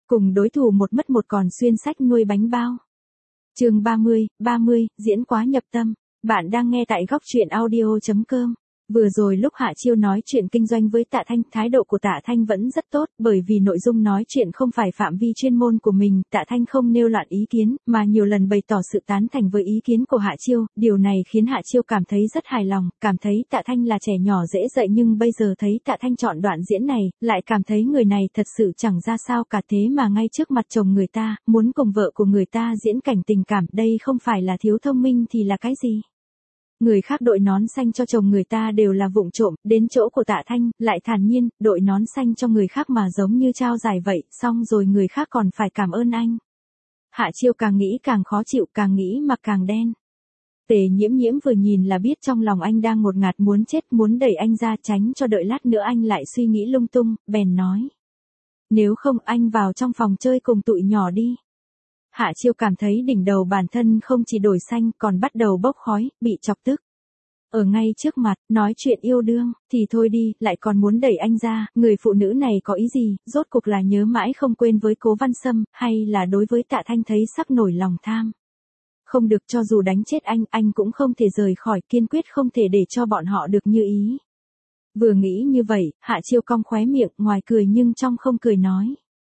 Cùng đối thủ một mất một còn xuyên sách nuôi bánh bao. Chương 30, diễn quá nhập tâm. Bạn đang nghe tại góc truyện audio.com. Vừa rồi lúc Hạ Chiêu nói chuyện kinh doanh với Tạ Thanh, thái độ của Tạ Thanh vẫn rất tốt, bởi vì nội dung nói chuyện không phải phạm vi chuyên môn của mình, Tạ Thanh không nêu loạn ý kiến, mà nhiều lần bày tỏ sự tán thành với ý kiến của Hạ Chiêu, điều này khiến Hạ Chiêu cảm thấy rất hài lòng, cảm thấy Tạ Thanh là trẻ nhỏ dễ dạy, nhưng bây giờ thấy Tạ Thanh chọn đoạn diễn này, lại cảm thấy người này thật sự chẳng ra sao cả, thế mà ngay trước mặt chồng người ta, muốn cùng vợ của người ta diễn cảnh tình cảm, đây không phải là thiếu thông minh thì là cái gì? Người khác đội nón xanh cho chồng người ta đều là vụng trộm, đến chỗ của Tạ Thanh, lại thản nhiên, đội nón xanh cho người khác mà giống như trao giải vậy, xong rồi người khác còn phải cảm ơn anh. Hạ Chiêu càng nghĩ càng khó chịu, càng nghĩ mà càng đen. Tề Nhiễm Nhiễm vừa nhìn là biết trong lòng anh đang ngột ngạt muốn chết, muốn đẩy anh ra tránh cho đợi lát nữa anh lại suy nghĩ lung tung, bèn nói. Nếu không anh vào trong phòng chơi cùng tụi nhỏ đi. Hạ Chiêu cảm thấy đỉnh đầu bản thân không chỉ đổi xanh còn bắt đầu bốc khói, bị chọc tức. Ở ngay trước mặt, nói chuyện yêu đương, thì thôi đi, lại còn muốn đẩy anh ra, người phụ nữ này có ý gì, rốt cuộc là nhớ mãi không quên với Cố Văn Sâm, hay là đối với Tạ Thanh thấy sắc nổi lòng tham. Không được, cho dù đánh chết anh cũng không thể rời khỏi, kiên quyết không thể để cho bọn họ được như ý. Vừa nghĩ như vậy, Hạ Chiêu cong khóe miệng, ngoài cười nhưng trong không cười nói.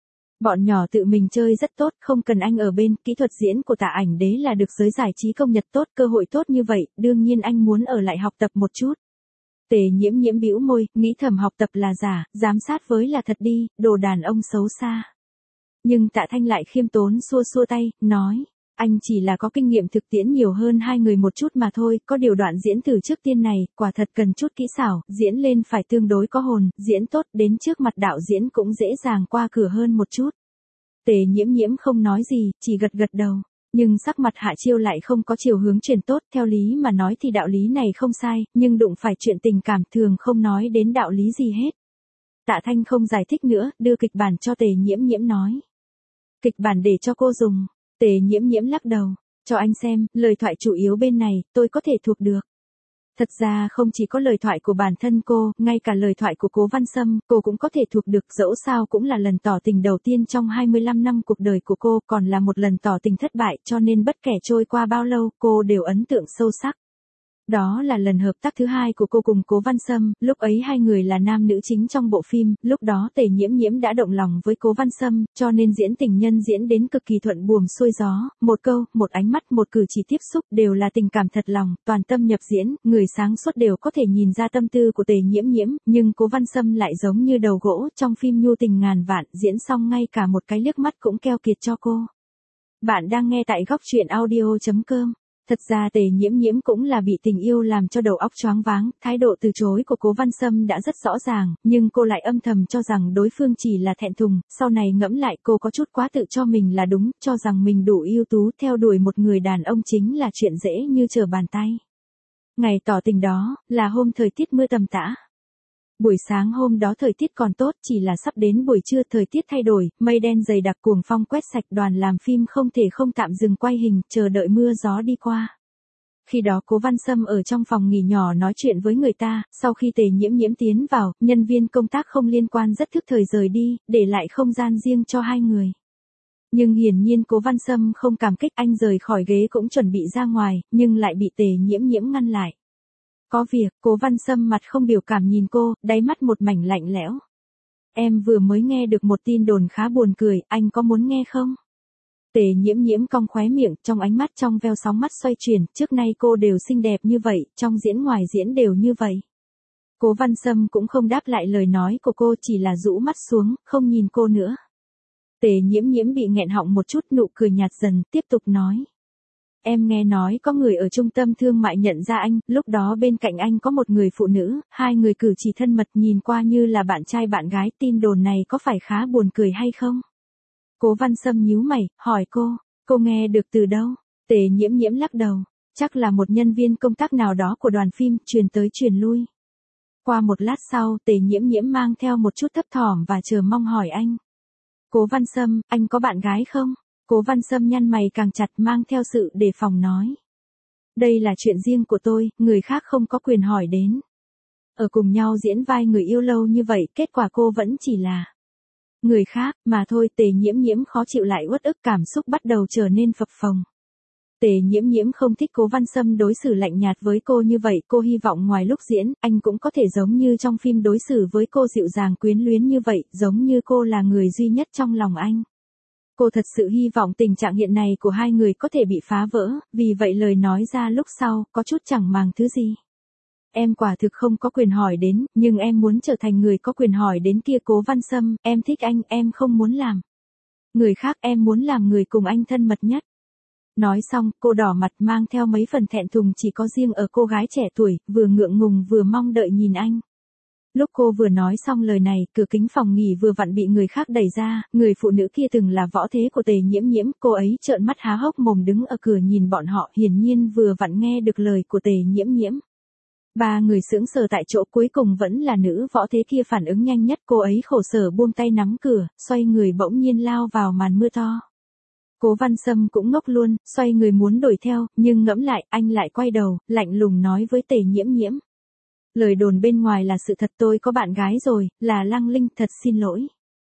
Bọn nhỏ tự mình chơi rất tốt, không cần anh ở bên, kỹ thuật diễn của Tạ Ảnh Đế là được giới giải trí công nhận tốt, cơ hội tốt như vậy, đương nhiên anh muốn ở lại học tập một chút. Tề Nhiễm Nhiễm bĩu môi, nghĩ thầm học tập là giả, giám sát với là thật đi, đồ đàn ông xấu xa. Nhưng Tạ Thanh lại khiêm tốn xua xua tay, nói, anh chỉ là có kinh nghiệm thực tiễn nhiều hơn hai người một chút mà thôi, có điều đoạn diễn từ trước tiên này, quả thật cần chút kỹ xảo, diễn lên phải tương đối có hồn, diễn tốt đến trước mặt đạo diễn cũng dễ dàng qua cửa hơn một chút. Tề Nhiễm Nhiễm không nói gì, chỉ gật gật đầu. Nhưng sắc mặt Hạ Chiêu lại không có chiều hướng chuyển tốt, theo lý mà nói thì đạo lý này không sai, nhưng đụng phải chuyện tình cảm thường không nói đến đạo lý gì hết. Tạ Thanh không giải thích nữa, đưa kịch bản cho Tề Nhiễm Nhiễm nói. Kịch bản để cho cô dùng. Tề Nhiễm Nhiễm lắc đầu, cho anh xem, lời thoại chủ yếu bên này, tôi có thể thuộc được. Thật ra không chỉ có lời thoại của bản thân cô, ngay cả lời thoại của Cố Văn Sâm, cô cũng có thể thuộc được, dẫu sao cũng là lần tỏ tình đầu tiên trong 25 năm cuộc đời của cô, còn là một lần tỏ tình thất bại, cho nên bất kể trôi qua bao lâu, cô đều ấn tượng sâu sắc. Đó là lần hợp tác thứ hai của cô cùng Cố Văn Sâm, lúc ấy hai người là nam nữ chính trong bộ phim, lúc đó Tề Nhiễm Nhiễm đã động lòng với Cố Văn Sâm, cho nên diễn tình nhân diễn đến cực kỳ thuận buồm xuôi gió, một câu, một ánh mắt, một cử chỉ tiếp xúc đều là tình cảm thật lòng, toàn tâm nhập diễn, người sáng suốt đều có thể nhìn ra tâm tư của Tề Nhiễm Nhiễm, nhưng Cố Văn Sâm lại giống như đầu gỗ, trong phim nhu tình ngàn vạn, diễn xong ngay cả một cái liếc mắt cũng keo kiệt cho cô. Bạn đang nghe tại góc truyện audio.com. Thật ra Tề Nhiễm Nhiễm cũng là bị tình yêu làm cho đầu óc choáng váng, thái độ từ chối của Cố Văn Sâm đã rất rõ ràng, nhưng cô lại âm thầm cho rằng đối phương chỉ là thẹn thùng, sau này ngẫm lại cô có chút quá tự cho mình là đúng, cho rằng mình đủ ưu tú, theo đuổi một người đàn ông chính là chuyện dễ như trở bàn tay. Ngày tỏ tình đó, là hôm thời tiết mưa tầm tã. Buổi sáng hôm đó thời tiết còn tốt, chỉ là sắp đến buổi trưa thời tiết thay đổi, mây đen dày đặc cuồng phong quét sạch, đoàn làm phim không thể không tạm dừng quay hình, chờ đợi mưa gió đi qua. Khi đó Cố Văn Sâm ở trong phòng nghỉ nhỏ nói chuyện với người ta, sau khi Tề Nhiễm Nhiễm tiến vào, nhân viên công tác không liên quan rất thức thời rời đi, để lại không gian riêng cho hai người. Nhưng hiển nhiên Cố Văn Sâm không cảm kích, anh rời khỏi ghế cũng chuẩn bị ra ngoài, nhưng lại bị Tề Nhiễm Nhiễm ngăn lại. Có việc, Cố Văn Sâm mặt không biểu cảm nhìn cô, đáy mắt một mảnh lạnh lẽo. Em vừa mới nghe được một tin đồn khá buồn cười, anh có muốn nghe không? Tề Nhiễm Nhiễm cong khóe miệng, trong ánh mắt trong veo sóng mắt xoay chuyển, trước nay cô đều xinh đẹp như vậy, trong diễn ngoài diễn đều như vậy. Cố Văn Sâm cũng không đáp lại lời nói của cô, chỉ là rũ mắt xuống, không nhìn cô nữa. Tề Nhiễm Nhiễm bị nghẹn họng một chút, nụ cười nhạt dần, tiếp tục nói. Em nghe nói có người ở trung tâm thương mại nhận ra anh, lúc đó bên cạnh anh có một người phụ nữ, hai người cử chỉ thân mật nhìn qua như là bạn trai bạn gái, tin đồn này có phải khá buồn cười hay không? Cố Văn Sâm nhíu mày, hỏi cô nghe được từ đâu? Tề Nhiễm Nhiễm lắc đầu, chắc là một nhân viên công tác nào đó của đoàn phim, truyền tới truyền lui. Qua một lát sau, Tề Nhiễm Nhiễm mang theo một chút thấp thỏm và chờ mong hỏi anh. Cố Văn Sâm, anh có bạn gái không? Cố Văn Sâm nhăn mày càng chặt, mang theo sự đề phòng nói. Đây là chuyện riêng của tôi, người khác không có quyền hỏi đến. Ở cùng nhau diễn vai người yêu lâu như vậy, kết quả cô vẫn chỉ là Người khác, mà thôi. Tề Nhiễm Nhiễm khó chịu lại uất ức, cảm xúc bắt đầu trở nên phập phồng. Tề Nhiễm Nhiễm không thích Cố Văn Sâm đối xử lạnh nhạt với cô như vậy, cô hy vọng ngoài lúc diễn, anh cũng có thể giống như trong phim đối xử với cô dịu dàng quyến luyến như vậy, giống như cô là người duy nhất trong lòng anh. Cô thật sự hy vọng tình trạng hiện này của hai người có thể bị phá vỡ, vì vậy lời nói ra lúc sau, có chút chẳng màng thứ gì. Em quả thực không có quyền hỏi đến, nhưng em muốn trở thành người có quyền hỏi đến kia. Cố Văn Sâm, em thích anh, em không muốn làm người khác, em muốn làm người cùng anh thân mật nhất. Nói xong, cô đỏ mặt mang theo mấy phần thẹn thùng chỉ có riêng ở cô gái trẻ tuổi, vừa ngượng ngùng vừa mong đợi nhìn anh. Lúc cô vừa nói xong lời này, cửa kính phòng nghỉ vừa vặn bị người khác đẩy ra, người phụ nữ kia từng là võ thế của Tề Nhiễm Nhiễm, cô ấy trợn mắt há hốc mồm đứng ở cửa nhìn bọn họ, hiển nhiên vừa vặn nghe được lời của Tề Nhiễm Nhiễm. Ba người sững sờ tại chỗ, cuối cùng vẫn là nữ võ thế kia phản ứng nhanh nhất, cô ấy khổ sở buông tay nắm cửa, xoay người bỗng nhiên lao vào màn mưa to. Cố Văn Sâm cũng ngốc luôn, xoay người muốn đuổi theo, nhưng ngẫm lại, anh lại quay đầu, lạnh lùng nói với Tề Nhiễm Nhiễm. Lời đồn bên ngoài là sự thật, tôi có bạn gái rồi, là Lăng Linh, thật xin lỗi.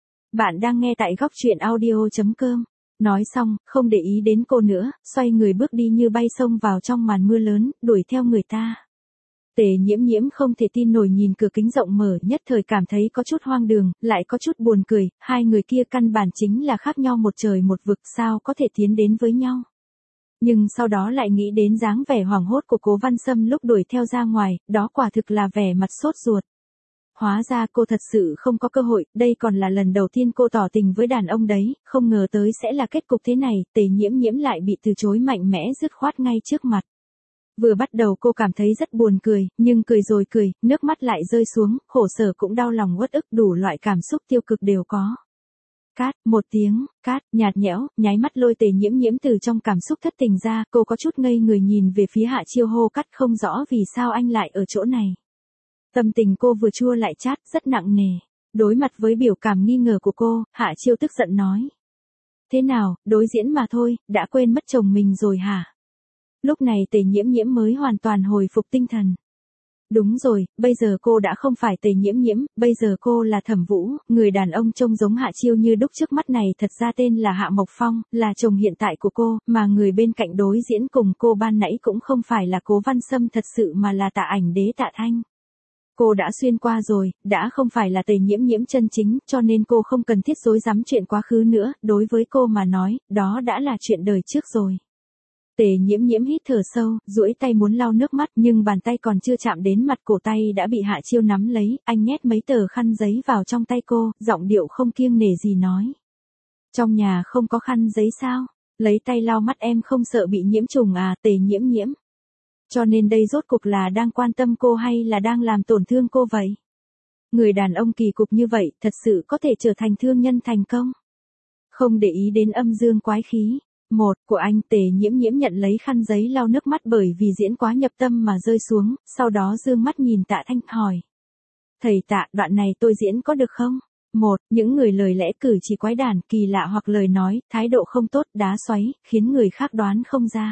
Bạn đang nghe tại góc truyện audio.com. Nói xong, không để ý đến cô nữa, xoay người bước đi như bay xông vào trong màn mưa lớn, đuổi theo người ta. Tề Nhiễm Nhiễm không thể tin nổi nhìn cửa kính rộng mở, nhất thời cảm thấy có chút hoang đường, lại có chút buồn cười, hai người kia căn bản chính là khác nhau một trời một vực, sao có thể tiến đến với nhau. Nhưng sau đó lại nghĩ đến dáng vẻ hoảng hốt của Cố Văn Sâm lúc đuổi theo ra ngoài, đó quả thực là vẻ mặt sốt ruột. Hóa ra cô thật sự không có cơ hội, đây còn là lần đầu tiên cô tỏ tình với đàn ông đấy, không ngờ tới sẽ là kết cục thế này. Tề Nhiễm Nhiễm lại bị từ chối mạnh mẽ dứt khoát ngay trước mặt. Vừa bắt đầu cô cảm thấy rất buồn cười, nhưng cười rồi cười, nước mắt lại rơi xuống, khổ sở cũng đau lòng uất ức, đủ loại cảm xúc tiêu cực đều có. Cát, một tiếng, cát, nhạt nhẽo, nháy mắt lôi Tề Nhiễm Nhiễm từ trong cảm xúc thất tình ra, cô có chút ngây người nhìn về phía Hạ Chiêu, hô Cát, không rõ vì sao anh lại ở chỗ này. Tâm tình cô vừa chua lại chát, rất nặng nề. Đối mặt với biểu cảm nghi ngờ của cô, Hạ Chiêu tức giận nói. Thế nào, đối diễn mà thôi, đã quên mất chồng mình rồi hả? Lúc này Tề Nhiễm Nhiễm mới hoàn toàn hồi phục tinh thần. Đúng rồi, bây giờ cô đã không phải Tề Nhiễm Nhiễm, bây giờ cô là Thẩm Vũ, người đàn ông trông giống Hạ Chiêu như đúc trước mắt này thật ra tên là Hạ Mộc Phong, là chồng hiện tại của cô, mà người bên cạnh đối diễn cùng cô ban nãy cũng không phải là Cố Văn Sâm thật sự mà là Tạ Ảnh Đế Tạ Thanh. Cô đã xuyên qua rồi, đã không phải là Tề Nhiễm Nhiễm chân chính, cho nên cô không cần thiết rối rắm chuyện quá khứ nữa, đối với cô mà nói, đó đã là chuyện đời trước rồi. Tề Nhiễm Nhiễm hít thở sâu, duỗi tay muốn lau nước mắt, nhưng bàn tay còn chưa chạm đến mặt, cổ tay đã bị Hạ Chiêu nắm lấy, anh nhét mấy tờ khăn giấy vào trong tay cô, giọng điệu không kiêng nể gì nói. Trong nhà không có khăn giấy sao? Lấy tay lau mắt em không sợ bị nhiễm trùng à? Tề Nhiễm Nhiễm. Cho nên đây rốt cuộc là đang quan tâm cô hay là đang làm tổn thương cô vậy? Người đàn ông kỳ cục như vậy, thật sự có thể trở thành thương nhân thành công? Không để ý đến âm dương quái khí. Một, của anh. Tề Nhiễm Nhiễm nhận lấy khăn giấy lau nước mắt bởi vì diễn quá nhập tâm mà rơi xuống, sau đó dương mắt nhìn Tạ Thanh, hỏi. Thầy Tạ, đoạn này tôi diễn có được không? Một, những người lời lẽ cử chỉ quái đản, kỳ lạ hoặc lời nói, thái độ không tốt, đá xoáy, khiến người khác đoán không ra.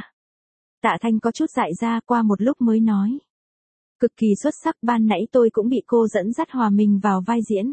Tạ Thanh có chút dại ra, qua một lúc mới nói. Cực kỳ xuất sắc, ban nãy tôi cũng bị cô dẫn dắt hòa mình vào vai diễn.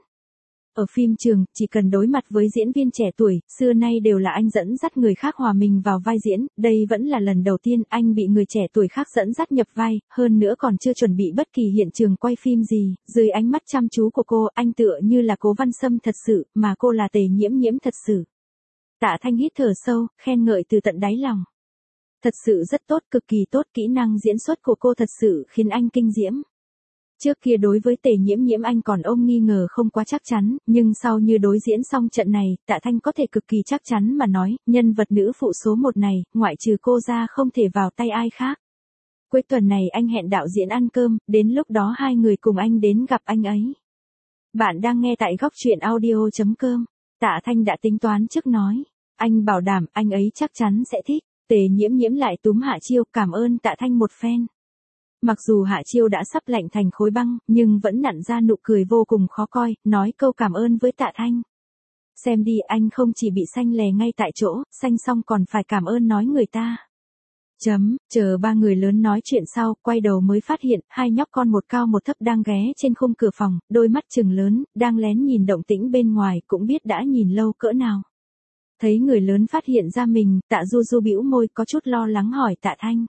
Ở phim trường, chỉ cần đối mặt với diễn viên trẻ tuổi, xưa nay đều là anh dẫn dắt người khác hòa mình vào vai diễn, đây vẫn là lần đầu tiên anh bị người trẻ tuổi khác dẫn dắt nhập vai, hơn nữa còn chưa chuẩn bị bất kỳ hiện trường quay phim gì, dưới ánh mắt chăm chú của cô, anh tựa như là Cố Văn Sâm thật sự, mà cô là Tề Nhiễm Nhiễm thật sự. Tạ Thanh hít thở sâu, khen ngợi từ tận đáy lòng. Thật sự rất tốt, cực kỳ tốt, kỹ năng diễn xuất của cô thật sự khiến anh kinh diễm. Trước kia đối với Tề Nhiễm Nhiễm anh còn ôm nghi ngờ không quá chắc chắn, nhưng sau như đối diễn xong trận này, Tạ Thanh có thể cực kỳ chắc chắn mà nói, nhân vật nữ phụ số 1 này, ngoại trừ cô ra không thể vào tay ai khác. Cuối tuần này anh hẹn đạo diễn ăn cơm, đến lúc đó hai người cùng anh đến gặp anh ấy. Bạn đang nghe tại góc truyện audio.com. Tạ Thanh đã tính toán trước nói, anh bảo đảm anh ấy chắc chắn sẽ thích. Tề Nhiễm Nhiễm lại túm Hạ Chiêu, cảm ơn Tạ Thanh một phen. Mặc dù Hạ Chiêu đã sắp lạnh thành khối băng, nhưng vẫn nặn ra nụ cười vô cùng khó coi, nói câu cảm ơn với Tạ Thanh. Xem đi, anh không chỉ bị xanh lè ngay tại chỗ, xanh xong còn phải cảm ơn nói người ta. Chờ ba người lớn nói chuyện sau, quay đầu mới phát hiện, hai nhóc con một cao một thấp đang ghé trên khung cửa phòng, đôi mắt trừng lớn, đang lén nhìn động tĩnh bên ngoài, cũng biết đã nhìn lâu cỡ nào. Thấy người lớn phát hiện ra mình, Tạ Du Du bĩu môi có chút lo lắng hỏi Tạ Thanh.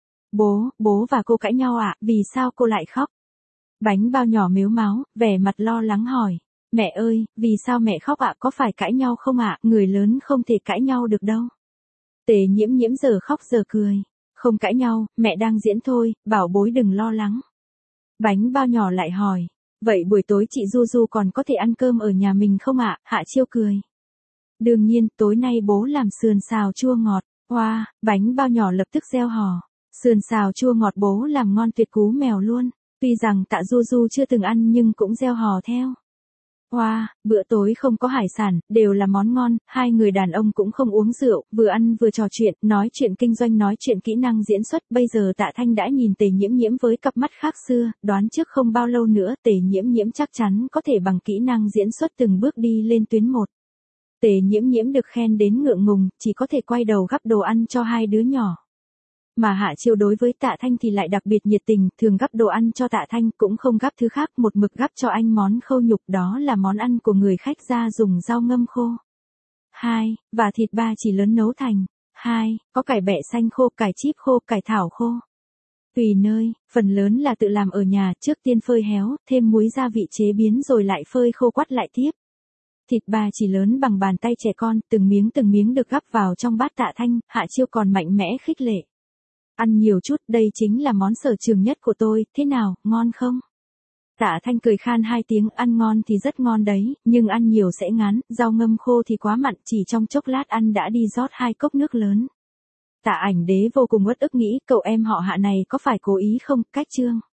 Bố và cô cãi nhau ạ, vì sao cô lại khóc? Bánh bao nhỏ mếu máo, vẻ mặt lo lắng hỏi. Mẹ ơi, vì sao mẹ khóc ạ, có phải cãi nhau không ạ, người lớn không thể cãi nhau được đâu. Tề Nhiễm Nhiễm giờ khóc giờ cười. Không cãi nhau, mẹ đang diễn thôi, bảo bối đừng lo lắng. Bánh bao nhỏ lại hỏi. Vậy buổi tối chị Du Du còn có thể ăn cơm ở nhà mình không ạ, Hạ Chiêu cười. Đương nhiên, tối nay bố làm sườn xào chua ngọt. Wow, bánh bao nhỏ lập tức reo hò. Sườn xào chua ngọt bố làm ngon tuyệt cú mèo luôn. Tuy rằng Tạ Du Du chưa từng ăn nhưng cũng reo hò theo. Wow, bữa tối không có hải sản, đều là món ngon, hai người đàn ông cũng không uống rượu, vừa ăn vừa trò chuyện, nói chuyện kinh doanh nói chuyện kỹ năng diễn xuất, bây giờ Tạ Thanh đã nhìn Tề Nhiễm Nhiễm với cặp mắt khác xưa, đoán trước không bao lâu nữa Tề Nhiễm Nhiễm chắc chắn có thể bằng kỹ năng diễn xuất từng bước đi lên tuyến một. Tề Nhiễm Nhiễm được khen đến ngượng ngùng, chỉ có thể quay đầu gắp đồ ăn cho hai đứa nhỏ. Mà Hạ Chiêu đối với Tạ Thanh thì lại đặc biệt nhiệt tình, thường gắp đồ ăn cho Tạ Thanh, cũng không gắp thứ khác, một mực gắp cho anh món khâu nhục, đó là món ăn của người khách gia dùng rau ngâm khô. 2. Và thịt ba chỉ lớn nấu thành. 2. Có cải bẹ xanh khô, cải chip khô, cải thảo khô. Tùy nơi, phần lớn là tự làm ở nhà, trước tiên phơi héo, thêm muối gia vị chế biến rồi lại phơi khô quắt lại tiếp. Thịt ba chỉ lớn bằng bàn tay trẻ con, từng miếng được gắp vào trong bát Tạ Thanh, Hạ Chiêu còn mạnh mẽ khích lệ. Ăn nhiều chút, đây chính là món sở trường nhất của tôi, thế nào, ngon không? Tạ Thanh cười khan hai tiếng, ăn ngon thì rất ngon đấy, nhưng ăn nhiều sẽ ngán, rau ngâm khô thì quá mặn, chỉ trong chốc lát ăn đã đi rót 2 cốc nước lớn. Tạ Ảnh Đế vô cùng uất ức nghĩ, cậu em họ Hạ này có phải cố ý không, cách chương.